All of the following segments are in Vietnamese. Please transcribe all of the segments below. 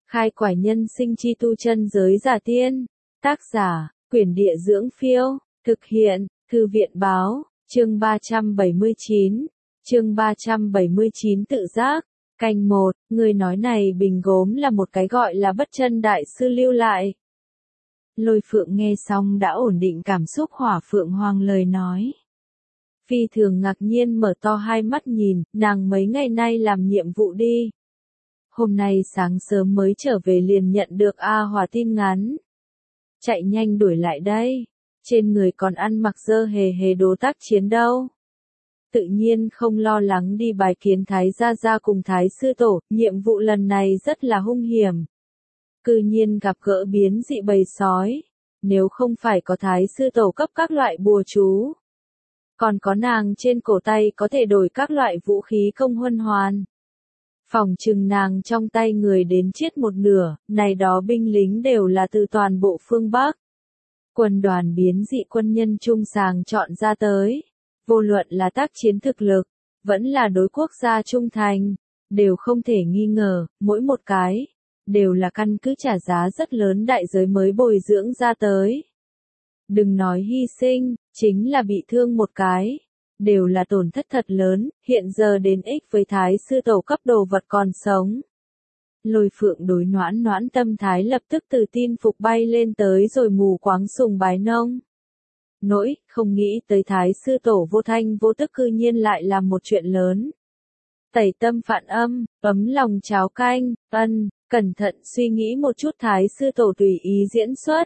Khai quải nhân sinh chi tu chân giới giả tiên. Tác giả, Quyển Địa Dưỡng Phiêu. Thực hiện, Thư viện Báo. Chương 379. Chương 379 tự giác. Canh 1, người nói này bình gốm là một cái gọi là Bất Chân đại sư lưu lại. Lôi Phượng nghe xong đã ổn định cảm xúc hỏa Phượng Hoàng lời nói. Phi thường ngạc nhiên mở to hai mắt nhìn, nàng mấy ngày nay làm nhiệm vụ đi. Hôm nay sáng sớm mới trở về liền nhận được A Hòa tin ngắn. Chạy nhanh đuổi lại đây, trên người còn ăn mặc dơ hề hề đồ tác chiến đâu. Tự nhiên không lo lắng đi bài kiến Thái Gia Gia cùng Thái Sư Tổ, nhiệm vụ lần này rất là hung hiểm. Cư nhiên gặp gỡ biến dị bầy sói, nếu không phải có Thái Sư Tổ cấp các loại bùa chú. Còn có nàng trên cổ tay có thể đổi các loại vũ khí công huân hoàn. Phòng trừng nàng trong tay người đến chết một nửa, này đó binh lính đều là từ toàn bộ phương Bắc. Quân đoàn biến dị quân nhân trung sàng chọn ra tới. Vô luận là tác chiến thực lực, vẫn là đối quốc gia trung thành, đều không thể nghi ngờ, mỗi một cái, đều là căn cứ trả giá rất lớn đại giới mới bồi dưỡng ra tới. Đừng nói hy sinh, chính là bị thương một cái, đều là tổn thất thật lớn, hiện giờ đến ích với Thái Sư Tổ cấp đồ vật còn sống. Lôi Phượng đối noãn noãn tâm thái lập tức từ tin phục bay lên tới rồi mù quáng sùng bái nông. Nỗi, không nghĩ tới Thái Sư Tổ vô thanh vô tức cư nhiên lại làm một chuyện lớn. Tẩy tâm phạn âm, ấm lòng cháo canh, cẩn thận suy nghĩ một chút Thái Sư Tổ tùy ý diễn xuất.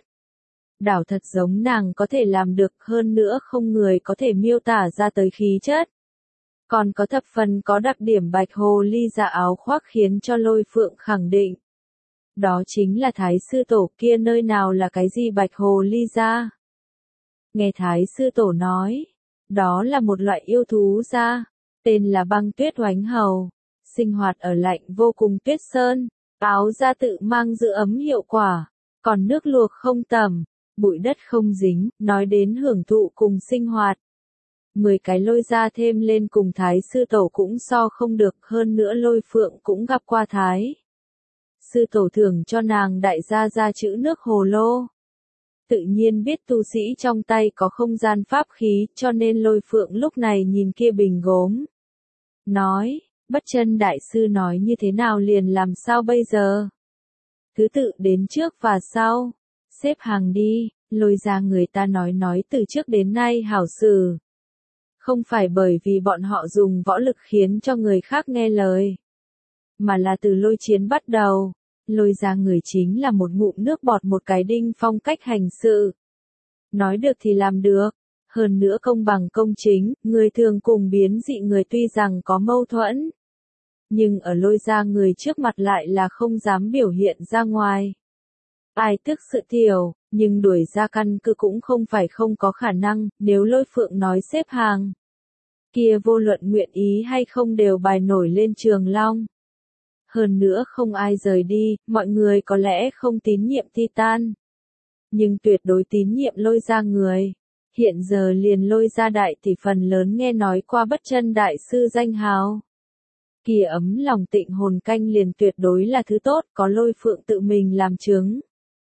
Đảo thật giống nàng có thể làm được, hơn nữa không người có thể miêu tả ra tới khí chất. Còn có thập phần có đặc điểm bạch hồ ly dạ áo khoác khiến cho Lôi Phượng khẳng định. Đó chính là Thái Sư Tổ, kia nơi nào là cái gì bạch hồ ly dạ. Nghe Thái Sư Tổ nói, đó là một loại yêu thú da, tên là băng tuyết oánh hầu, sinh hoạt ở lạnh vô cùng tuyết sơn, áo da tự mang giữ ấm hiệu quả, còn nước luộc không tẩm, bụi đất không dính, nói đến hưởng thụ cùng sinh hoạt. 10 cái lôi ra thêm lên cùng Thái Sư Tổ cũng so không được, hơn nữa Lôi Phượng cũng gặp qua Thái Sư Tổ thưởng cho nàng đại gia ra chữ nước hồ lô. Tự nhiên biết tu sĩ trong tay có không gian pháp khí, cho nên Lôi Phượng lúc này nhìn kia bình gốm. Nói, Bất Chân đại sư nói như thế nào liền làm sao bây giờ? Thứ tự đến trước và sau. Xếp hàng đi, Lôi ra người ta nói từ trước đến nay hảo xử. Không phải bởi vì bọn họ dùng võ lực khiến cho người khác nghe lời. Mà là từ Lôi chiến bắt đầu. Lôi ra người chính là một ngụm nước bọt một cái đinh phong cách hành sự. Nói được thì làm được, hơn nữa công bằng công chính, người thường cùng biến dị người tuy rằng có mâu thuẫn. Nhưng ở Lôi ra người trước mặt lại là không dám biểu hiện ra ngoài. Ai tức sự tiểu, nhưng đuổi ra căn cứ cũng không phải không có khả năng, nếu Lôi Phượng nói xếp hàng. Kia vô luận nguyện ý hay không đều bài nổi lên Trường Long. Hơn nữa không ai rời đi, mọi người có lẽ không tín nhiệm Titan. Nhưng tuyệt đối tín nhiệm Lôi ra người. Hiện giờ liền Lôi ra đại thì phần lớn nghe nói qua Bất Chân đại sư danh hào. Kia ấm lòng tịnh hồn canh liền tuyệt đối là thứ tốt, có Lôi Phượng tự mình làm chứng.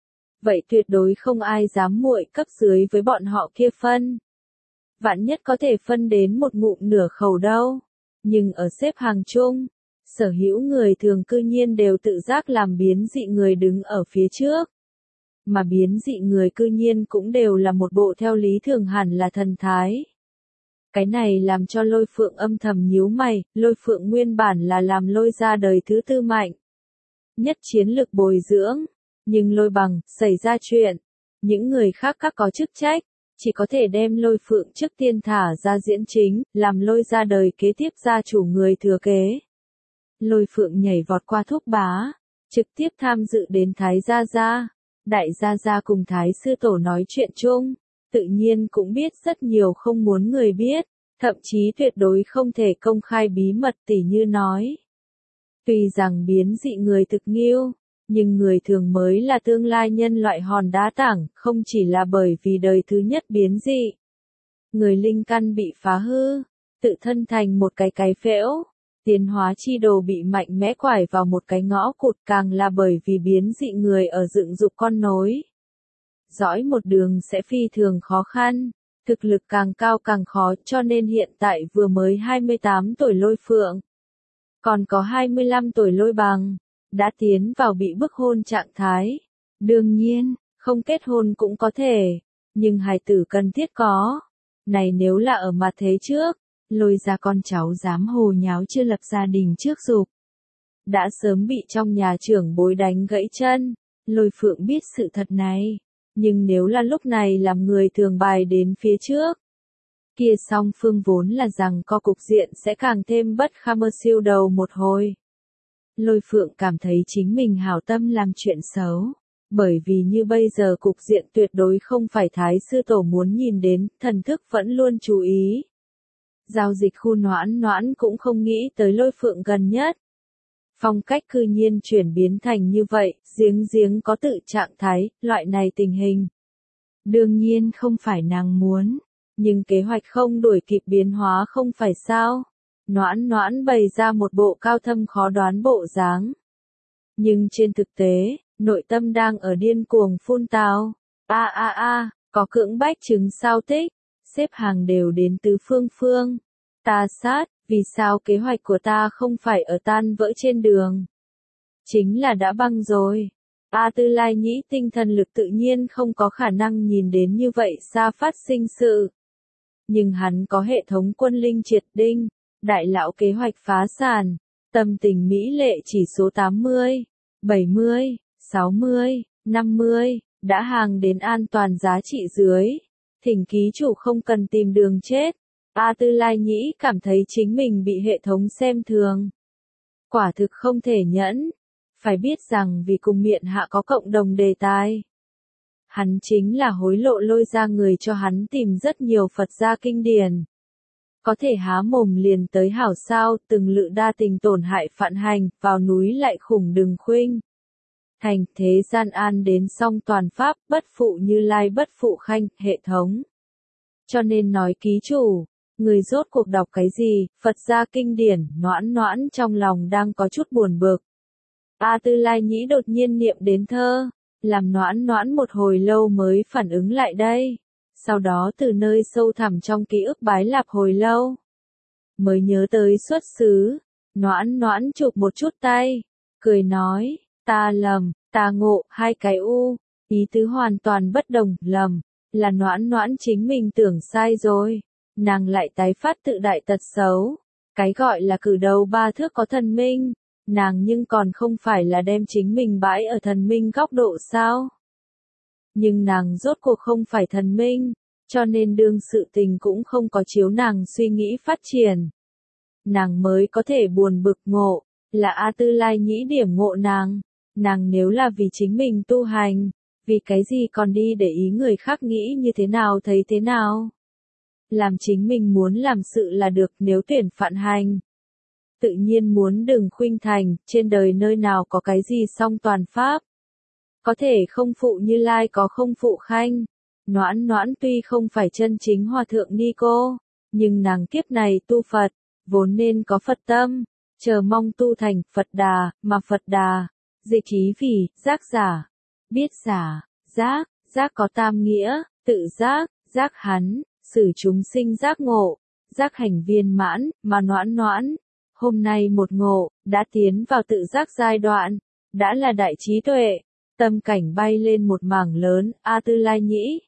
Vậy tuyệt đối không ai dám muội cấp dưới với bọn họ kia phân. Vạn nhất có thể phân đến một ngụm nửa khẩu đâu. Nhưng ở xếp hàng chung, sở hữu người thường cư nhiên đều tự giác làm biến dị người đứng ở phía trước. Mà biến dị người cư nhiên cũng đều là một bộ theo lý thường hẳn là thần thái. Cái này làm cho Lôi Phượng âm thầm nhíu mày, Lôi Phượng nguyên bản là làm Lôi ra đời thứ tư mạnh. Nhất chiến lực bồi dưỡng, nhưng Lôi bằng, xảy ra chuyện. Những người khác các có chức trách, chỉ có thể đem Lôi Phượng trước tiên thả ra diễn chính, làm Lôi ra đời kế tiếp gia chủ người thừa kế. Lôi Phượng nhảy vọt qua Thúc Bá, trực tiếp tham dự đến Thái Gia Gia. Đại Gia Gia cùng Thái Sư Tổ nói chuyện chung, tự nhiên cũng biết rất nhiều không muốn người biết, thậm chí tuyệt đối không thể công khai bí mật tỉ như nói. Tuy rằng biến dị người thực nghiêu, nhưng người thường mới là tương lai nhân loại hòn đá tảng, không chỉ là bởi vì đời thứ nhất biến dị. Người linh căn bị phá hư, tự thân thành một cái phễu. Tiến hóa chi đồ bị mạnh mẽ quải vào một cái ngõ cụt càng là bởi vì biến dị người ở dựng dục con nối. Dõi một đường sẽ phi thường khó khăn, thực lực càng cao càng khó cho nên hiện tại vừa mới 28 tuổi Lôi Phượng. Còn có 25 tuổi Lôi Bằng, đã tiến vào bị bức hôn trạng thái. Đương nhiên, không kết hôn cũng có thể, nhưng hài tử cần thiết có. Này nếu là ở mặt thế trước, Lôi ra con cháu dám hồ nháo chưa lập gia đình trước dục. Đã sớm bị trong nhà trưởng bối đánh gãy chân, Lôi Phượng biết sự thật này. Nhưng nếu là lúc này làm người thường bài đến phía trước, kia song phương vốn là rằng co cục diện sẽ càng thêm bất kham mơ siêu đầu một hồi. Lôi Phượng cảm thấy chính mình hảo tâm làm chuyện xấu, bởi vì như bây giờ cục diện tuyệt đối không phải Thái sư tổ muốn nhìn đến, thần thức vẫn luôn chú ý. Giao dịch khu Noãn Noãn cũng không nghĩ tới Lôi Phượng gần nhất. Phong cách cư nhiên chuyển biến thành như vậy, giếng có tự trạng thái, loại này tình hình. Đương nhiên không phải nàng muốn, nhưng kế hoạch không đuổi kịp biến hóa không phải sao. Noãn Noãn bày ra một bộ cao thâm khó đoán bộ dáng. Nhưng trên thực tế, nội tâm đang ở điên cuồng phun tào. Có cưỡng bách chứng sao tích, xếp hàng đều đến tứ phương. Ta sát, vì sao kế hoạch của ta không phải ở tan vỡ trên đường? Chính là đã băng rồi. A Tư Lai Nhĩ tinh thần lực tự nhiên không có khả năng nhìn đến như vậy xa phát sinh sự. Nhưng hắn có hệ thống quân linh triệt đinh, đại lão kế hoạch phá sản, tâm tình mỹ lệ chỉ số 80, 70, 60, 50, đã hàng đến an toàn giá trị dưới. Thỉnh ký chủ không cần tìm đường chết. A Tư Lai Nhĩ cảm thấy chính mình bị hệ thống xem thường. Quả thực không thể nhẫn. Phải biết rằng vì cùng miện hạ có cộng đồng đề tài. Hắn chính là hối lộ Lôi ra người cho hắn tìm rất nhiều Phật gia kinh điển. Có thể há mồm liền tới hảo sao, từng lự đa tình tổn hại phạn hành, vào núi lại khủng đừng khuynh. Thành thế gian an đến song toàn pháp, bất phụ Như Lai bất phụ khanh, hệ thống. Cho nên nói ký chủ, người rốt cuộc đọc cái gì, Phật gia kinh điển, Noãn Noãn trong lòng đang có chút buồn bực. A Tư Lai Nhĩ đột nhiên niệm đến thơ, làm Noãn Noãn một hồi lâu mới phản ứng lại đây. Sau đó từ nơi sâu thẳm trong ký ức bái lạp hồi lâu, mới nhớ tới xuất xứ. Noãn Noãn chụp một chút tay, cười nói, ta lầm, ta ngộ, hai cái u, ý tứ hoàn toàn bất đồng, lầm, là Noãn Noãn chính mình tưởng sai rồi. Nàng lại tái phát tự đại tật xấu. Cái gọi là cử đầu ba thước có thần minh, nàng nhưng còn không phải là đem chính mình bãi ở thần minh góc độ sao? Nhưng nàng rốt cuộc không phải thần minh, cho nên đương sự tình cũng không có chiếu nàng suy nghĩ phát triển. Nàng mới có thể buồn bực ngộ, là A Tư Lai Nhĩ điểm ngộ nàng. Nàng nếu là vì chính mình tu hành, vì cái gì còn đi để ý người khác nghĩ như thế nào thấy thế nào? Làm chính mình muốn làm sự là được, nếu tuyển phạn hành. Tự nhiên muốn đừng khuynh thành, trên đời nơi nào có cái gì song toàn pháp. Có thể không phụ Như Lai có không phụ khanh. Noãn Noãn tuy không phải chân chính hòa thượng ni cô, nhưng nàng kiếp này tu Phật, vốn nên có Phật tâm, chờ mong tu thành Phật Đà, mà Phật Đà, dịch ý vì, giác giả, biết giả, giác có tam nghĩa, tự giác, giác hắn, xử chúng sinh giác ngộ, giác hành viên mãn, mà Noãn Noãn, hôm nay một ngộ, đã tiến vào tự giác giai đoạn, đã là đại trí tuệ, tâm cảnh bay lên một mảng lớn. A Tư Lai Nhĩ,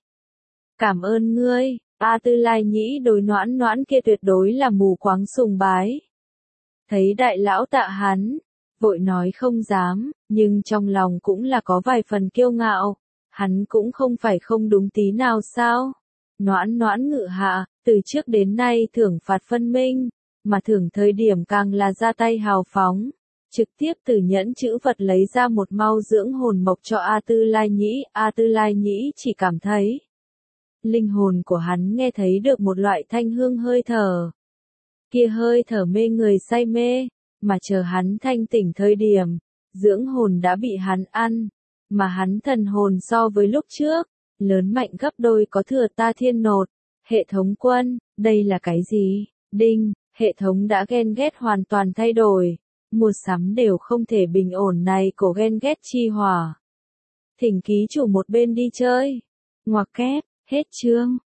cảm ơn ngươi. A Tư Lai Nhĩ đối Noãn Noãn kia tuyệt đối là mù quáng sùng bái. Thấy đại lão tạ hắn, vội nói không dám, nhưng trong lòng cũng là có vài phần kiêu ngạo. Hắn cũng không phải không đúng tí nào sao? Noãn Noãn ngự hạ, từ trước đến nay thưởng phạt phân minh, mà thưởng thời điểm càng là ra tay hào phóng, trực tiếp từ nhẫn chữ vật lấy ra một mau dưỡng hồn mộc cho A Tư Lai Nhĩ. A Tư Lai Nhĩ chỉ cảm thấy, linh hồn của hắn nghe thấy được một loại thanh hương hơi thở. Kia hơi thở mê người say mê, mà chờ hắn thanh tỉnh thời điểm, dưỡng hồn đã bị hắn ăn, mà hắn thần hồn so với lúc trước, lớn mạnh gấp đôi có thừa ta thiên nột. Hệ thống quân, đây là cái gì? Đinh, Hệ thống đã ghen ghét hoàn toàn thay đổi. Mua sắm đều không thể bình ổn này cổ ghen ghét chi hỏa. Thỉnh ký chủ một bên đi chơi. Ngoặc kép, hết chương.